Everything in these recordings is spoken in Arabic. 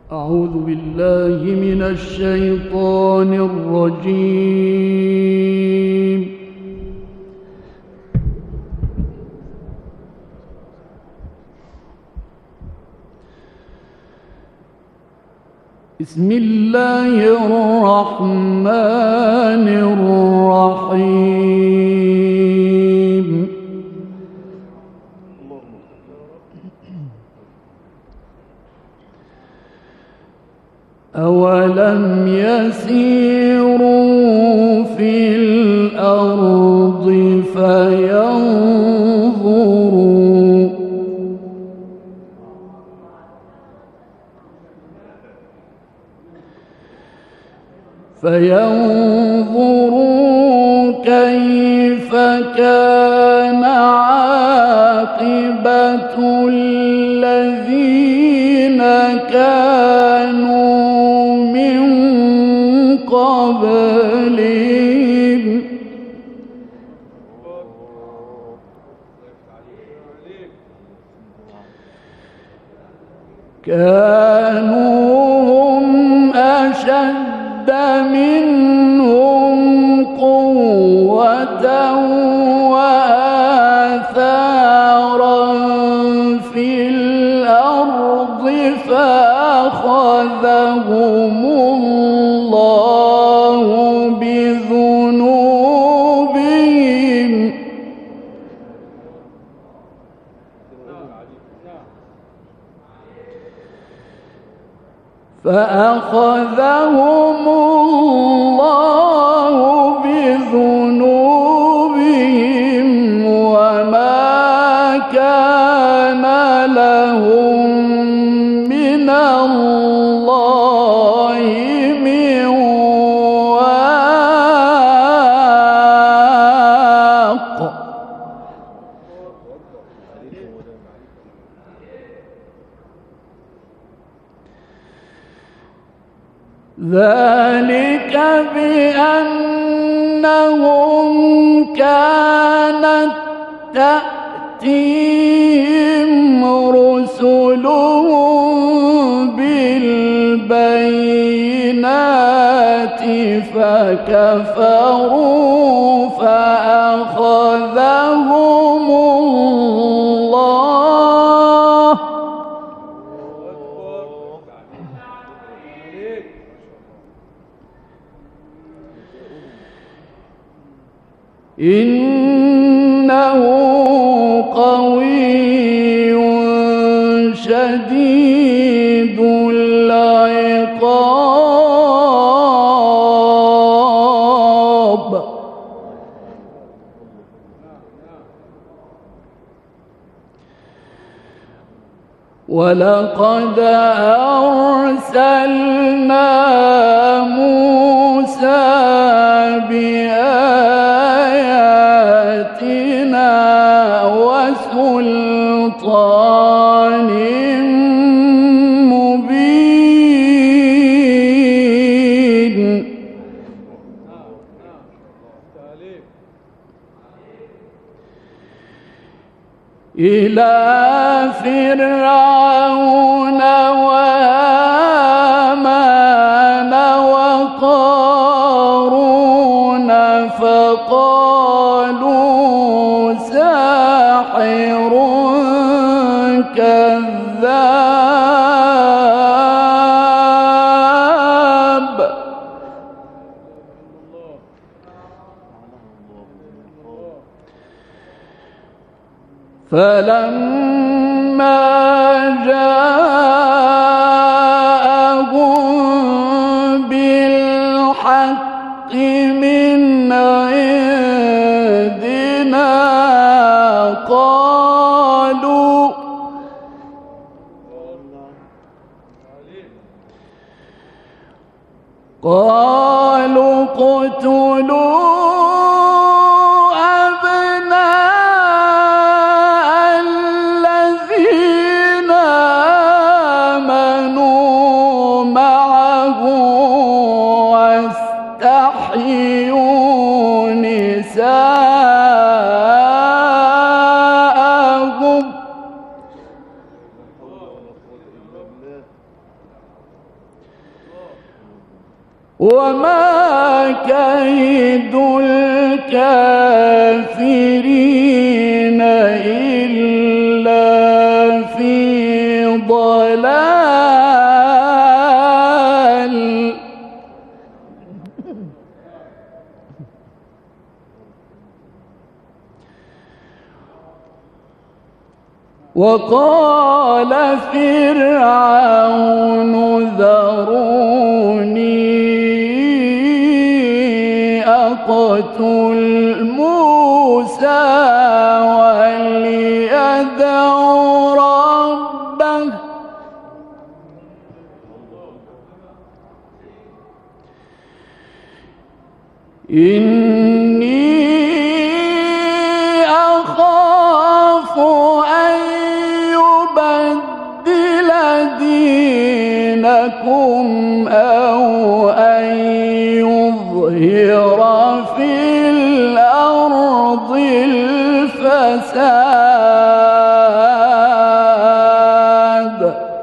أعوذ بالله من الشيطان الرجيم. بسم الله الرحمن الرحيم. أولم يسيروا في الأرض فينظروا كيف كان عاقبة الذين كانوا من قبلهم كانوا هم أشد منهم قوة وآثارا في الأرض فأخذهم الله بذنوبهم وما كان لهم من الله من واق. ذلك بأنهم كانت تأتيهم رسلهم بالبينات فكفروا فأخذهم الله إنه قوي شديد العقاب. ولقد أرسلنا موسى بآياتنا وسلطان مبين إلى فرعون وهامان وقارون فقالوا ساحر كذاب. فلما جاءهم بالحق من عندنا قالوا اقتلوا واستحيوا نساءهم وما كيد الكافرين إلا في ضلال. وقال فرعون ذروني أقتل موسى وليدع ربه إني أخاف أن يبدل دينكم أو أن يظهر في الأرض الفساد.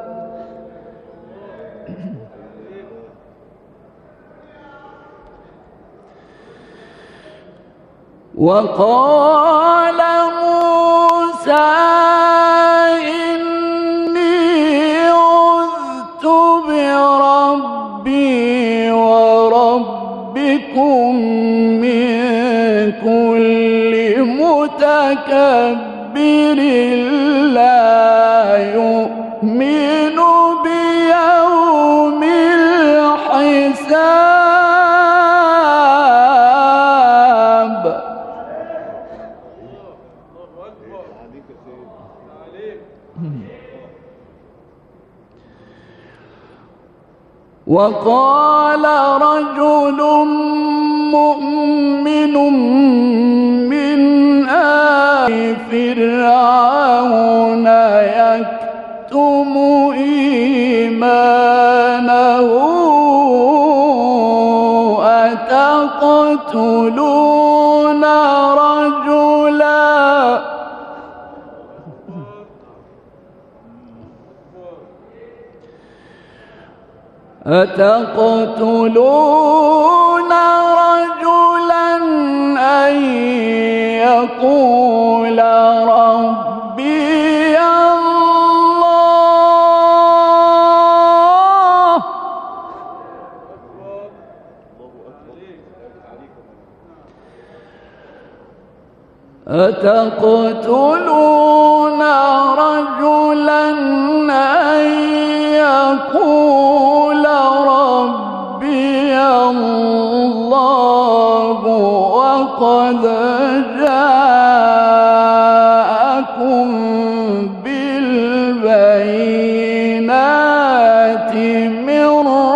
وقال موسى إني عذت بربي وربكم من كل متكبر لا يؤمن بيوم الحساب. وقال رجل مؤمن من آل فرعون يكتم إيمانه أتقتلون رجلا أن يقول ربي الله أتقتلون رجلا أن يقول ربي الله وقد جاءكم بالبينات من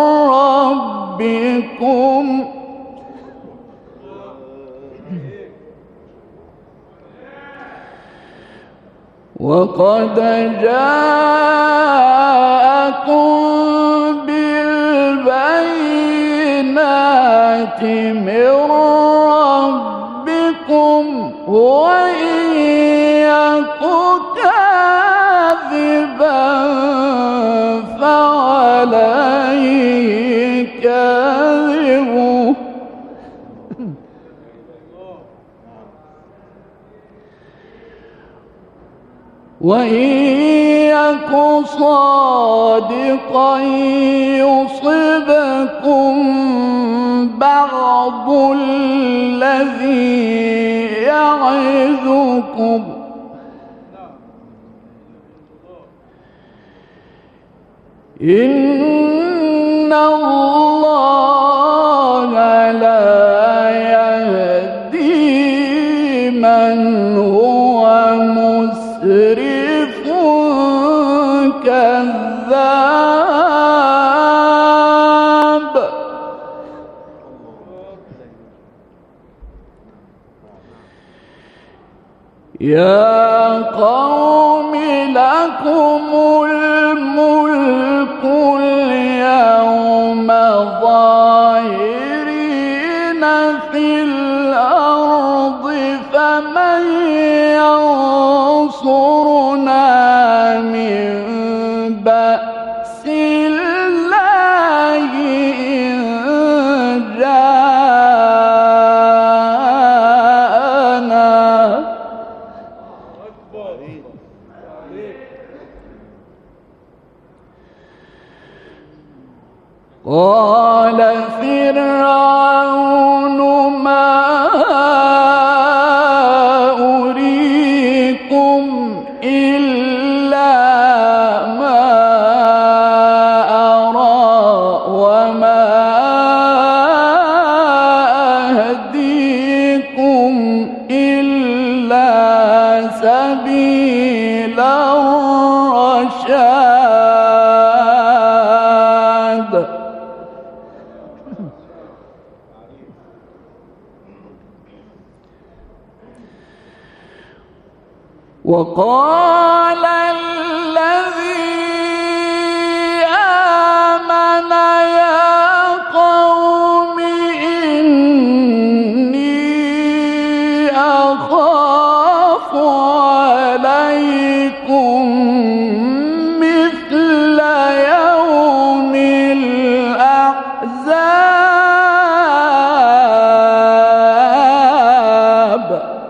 ربكم وقد جاءكم بالبينات من ربكم وإن يك كاذبا فعليه كاذبه وإن يك صادقا يصبكم بعض الذي يعظكم إن الله لا يهدي من هو مسرف كذاب. يا قوم لكم الملك اليوم ظاهرين في الأرض فمن ينصرنا من بأس الله إن قال فرعون ما أريكم إلا ما أرى وما أهديكم إلا سبيل الرشاد. وقال الذي آمن يا قوم إني أخاف عليكم مثل يوم الأحزاب.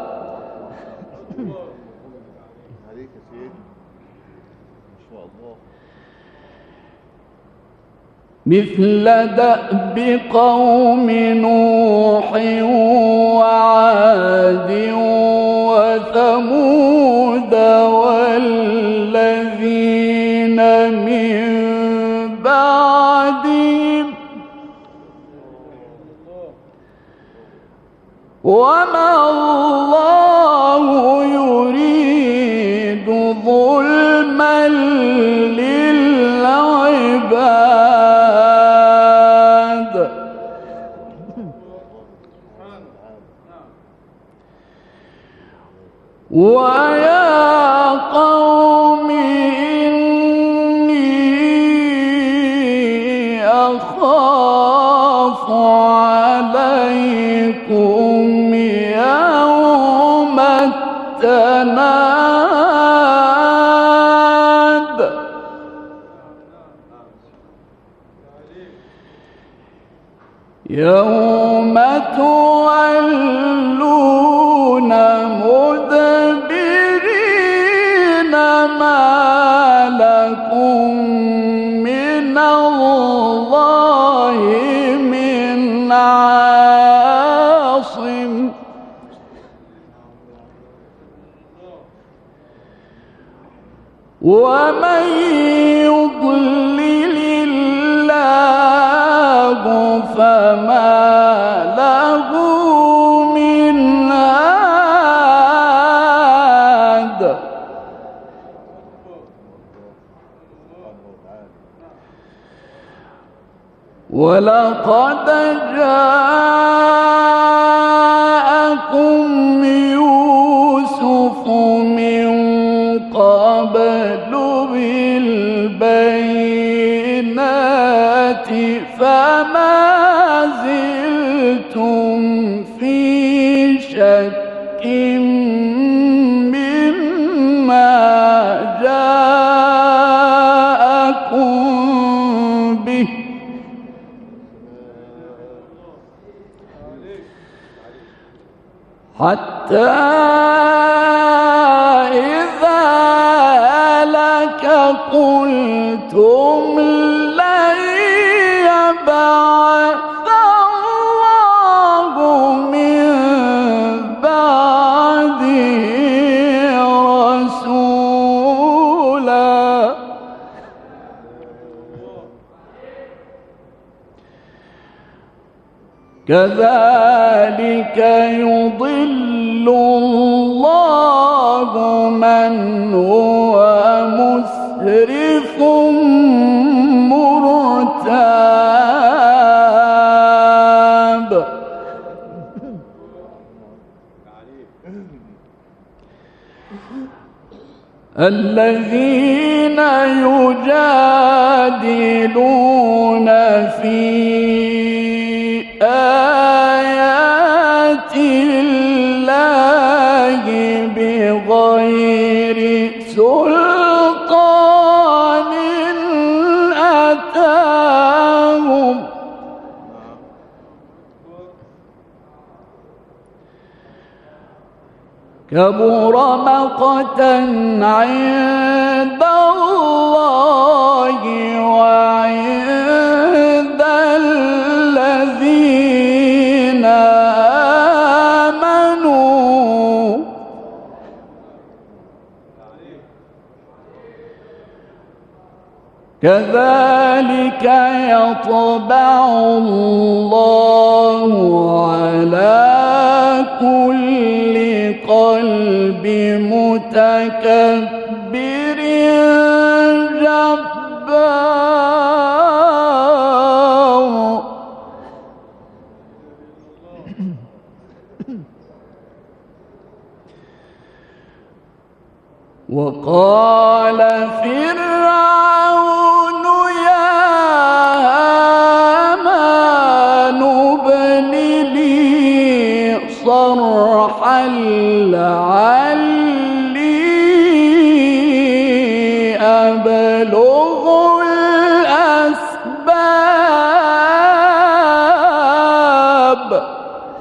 مثل دأب قوم نوح وعاد وثمود والذين من بعدهم وما الله يريد ظلما للعباد ويا قوم إني أخاف عليكم يوم التناد يوم تولون مدبرين ما لكم من الله من عاصم ومن يضلل الله فما له من هاد ولقد جاءكم يوسف من قبل بالبينات فما زلتم في شك مما جاءكم به حتى إذا هلك قلتم لن يبعث الله من بعده رسولا كذلك يضل الله من هو مسرف مرتاب الذين يجادلون في آيات الله بغير سلطان أتاهم كبر مقتا عند الله وعند كذلك يطبع الله على كل قلب متكبر جبار. وقال فرعون يا هامان ابن لي صرحا لعلي أبلغ الأسباب.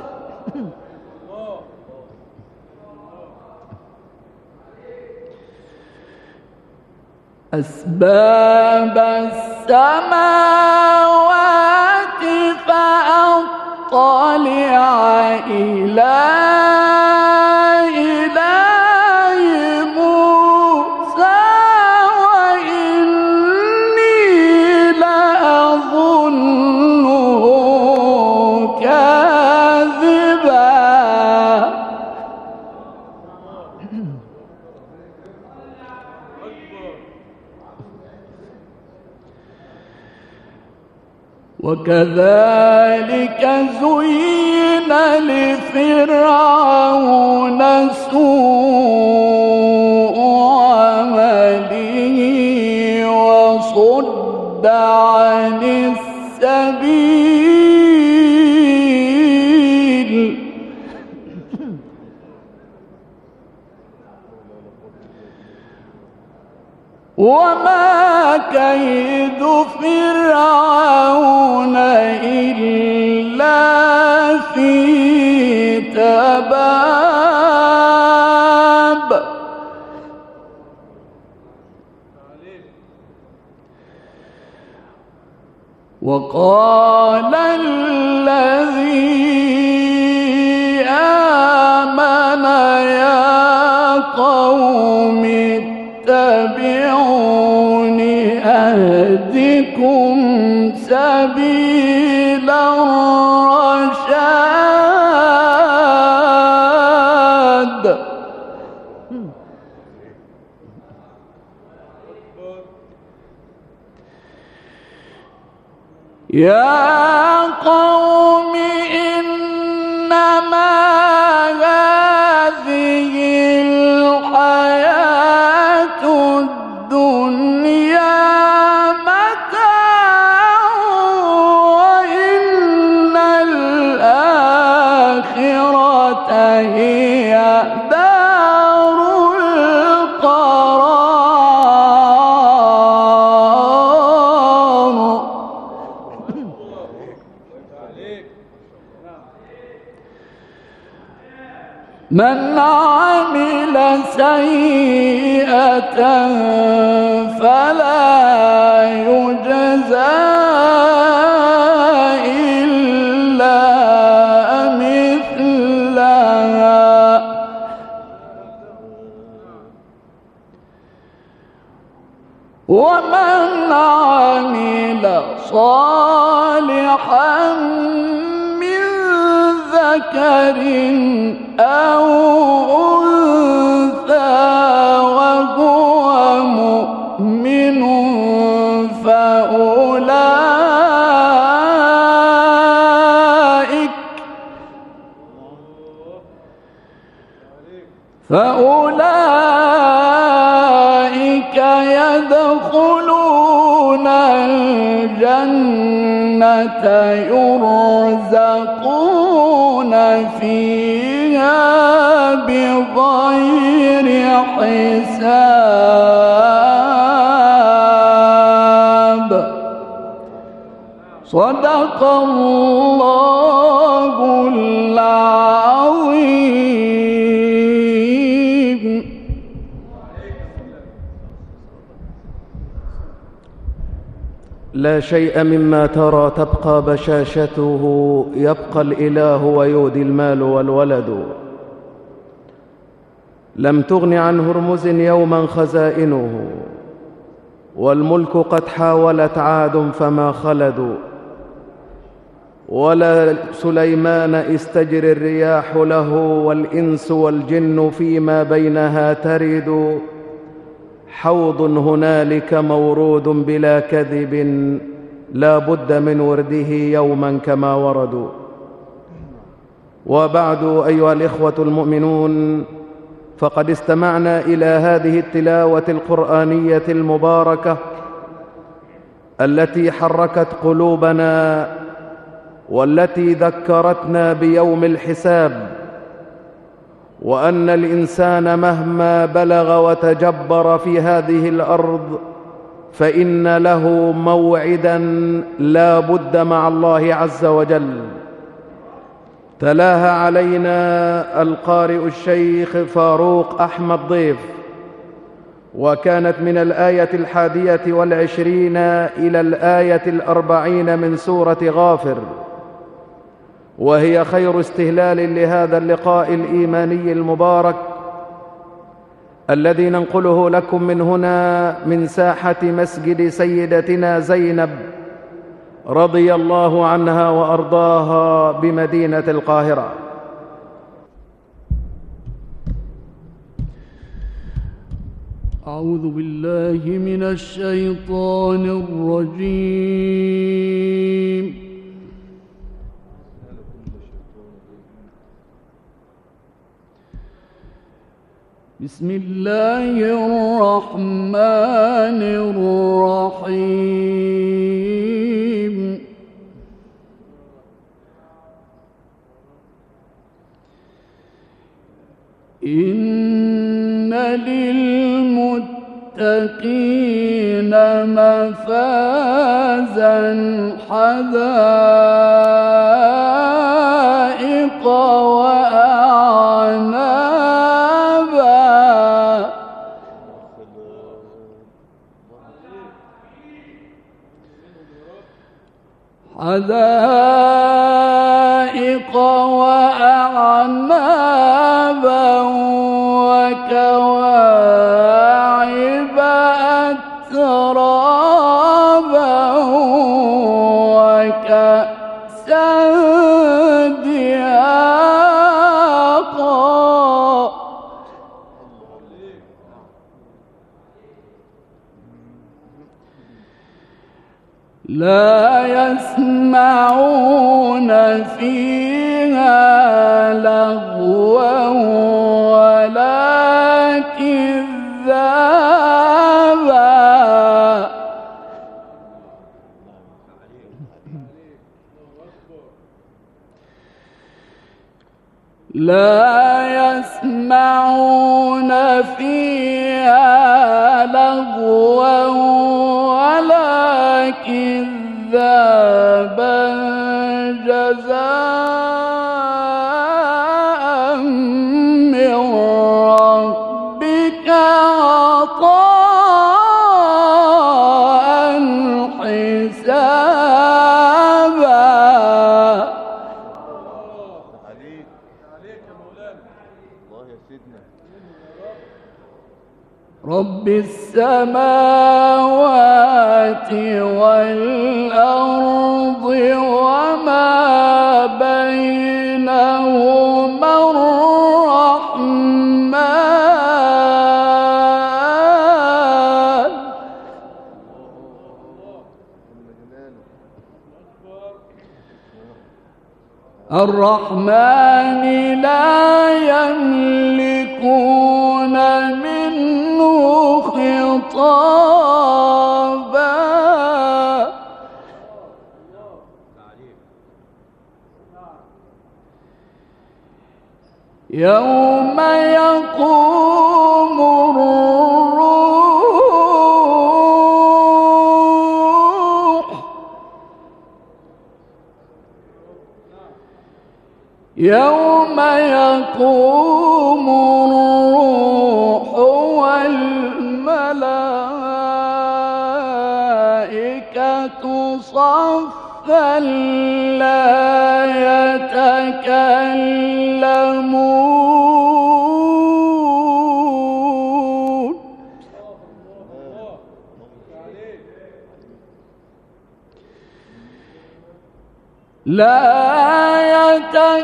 أسباب السماوات فأطلع إلى إله موسى وإني لأظنه كاذبا. وكذلك زين لفرعون سوء عمله وصد عن السبيل وما كيد فرعون إلا في تباب. وقال الذي آمن يا قوم اتبعون أهدكم سبيل الرشاد. يا قوم إنما هذه الحياة الدنيا متاع وإن الآخرة هي دار القرار. من عمل سيئة فلا يجزى إلا مثلها ومن عمل صالحا من ذكر أو أنثى وهو مؤمن فأولئك يدخلون الجنة يرزقون فيها بغير حساب. صدق الله العظيم. لا شيء مما ترى تبقى بشاشته، يبقى الإله ويودي المال والولد. لم تغن عن هرمز يوما خزائنه، والملك قد حاولت عاد فما خلدوا، ولا سليمان استجر الرياح له، والإنس والجن فيما بينها ترد. حوض هنالك مورود بلا كذب، لا بد من ورده يوما كما وردوا. وبعد أيها الإخوة المؤمنون، فقد استمعنا إلى هذه التلاوة القرآنية المباركة التي حركت قلوبنا، والتي ذكرتنا بيوم الحساب، وأن الإنسان مهما بلغ وتجبر في هذه الأرض فإن له موعدا لا بد مع الله عز وجل. تلاها علينا القارئ الشيخ فاروق أحمد ضيف، وكانت من الآية 21 إلى الآية 40 من سورة غافر، وهي خير استهلال لهذا اللقاء الإيماني المبارك الذي ننقله لكم من هنا من ساحة مسجد سيدتنا زينب رضي الله عنها وأرضاها بمدينة القاهرة. أعوذ بالله من الشيطان الرجيم. بسم الله الرحمن الرحيم. إن للمتقين مفازا حدائق وأعنابا، حدائق وأعنابا وكواعب أترابا وكأسا دهاقا. لا يسمعون فيها لغوا ولا كذابا، لا يسمعون فيها لغوا ولا كذابا جزاء من ربك عطاء حسابا. رب السماوات والأرض وما بينهما الرحمن لا يملكون منه خطابا. يوم يقوم الروح يوم يقوم الروح والملائكة صفا لا يتكلمون لا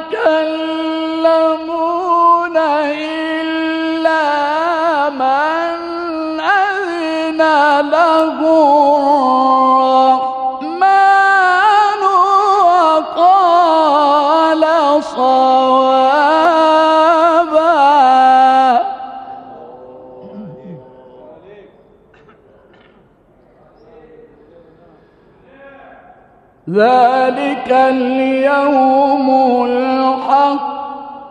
يتكلمون إلا من أذن له الرحمن وقال صوابا. ذلك اليوم الحق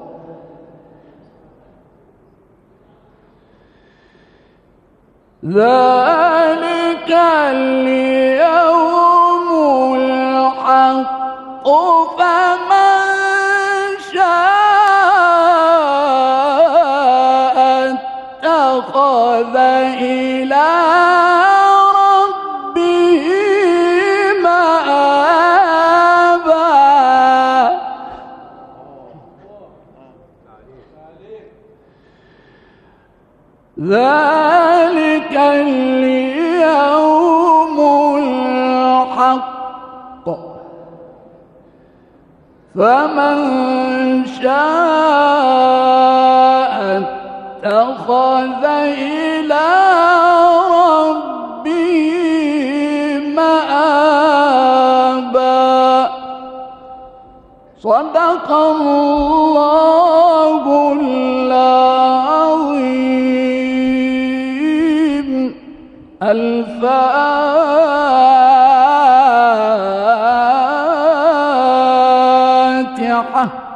ذلك اليوم الحق فمن شاء اتخذ إلى ربه مآبا. ذلك اليوم الحق فمن شاء اتخذ إلى ربه مآبا. صدق الله العظيم. الفاتحة.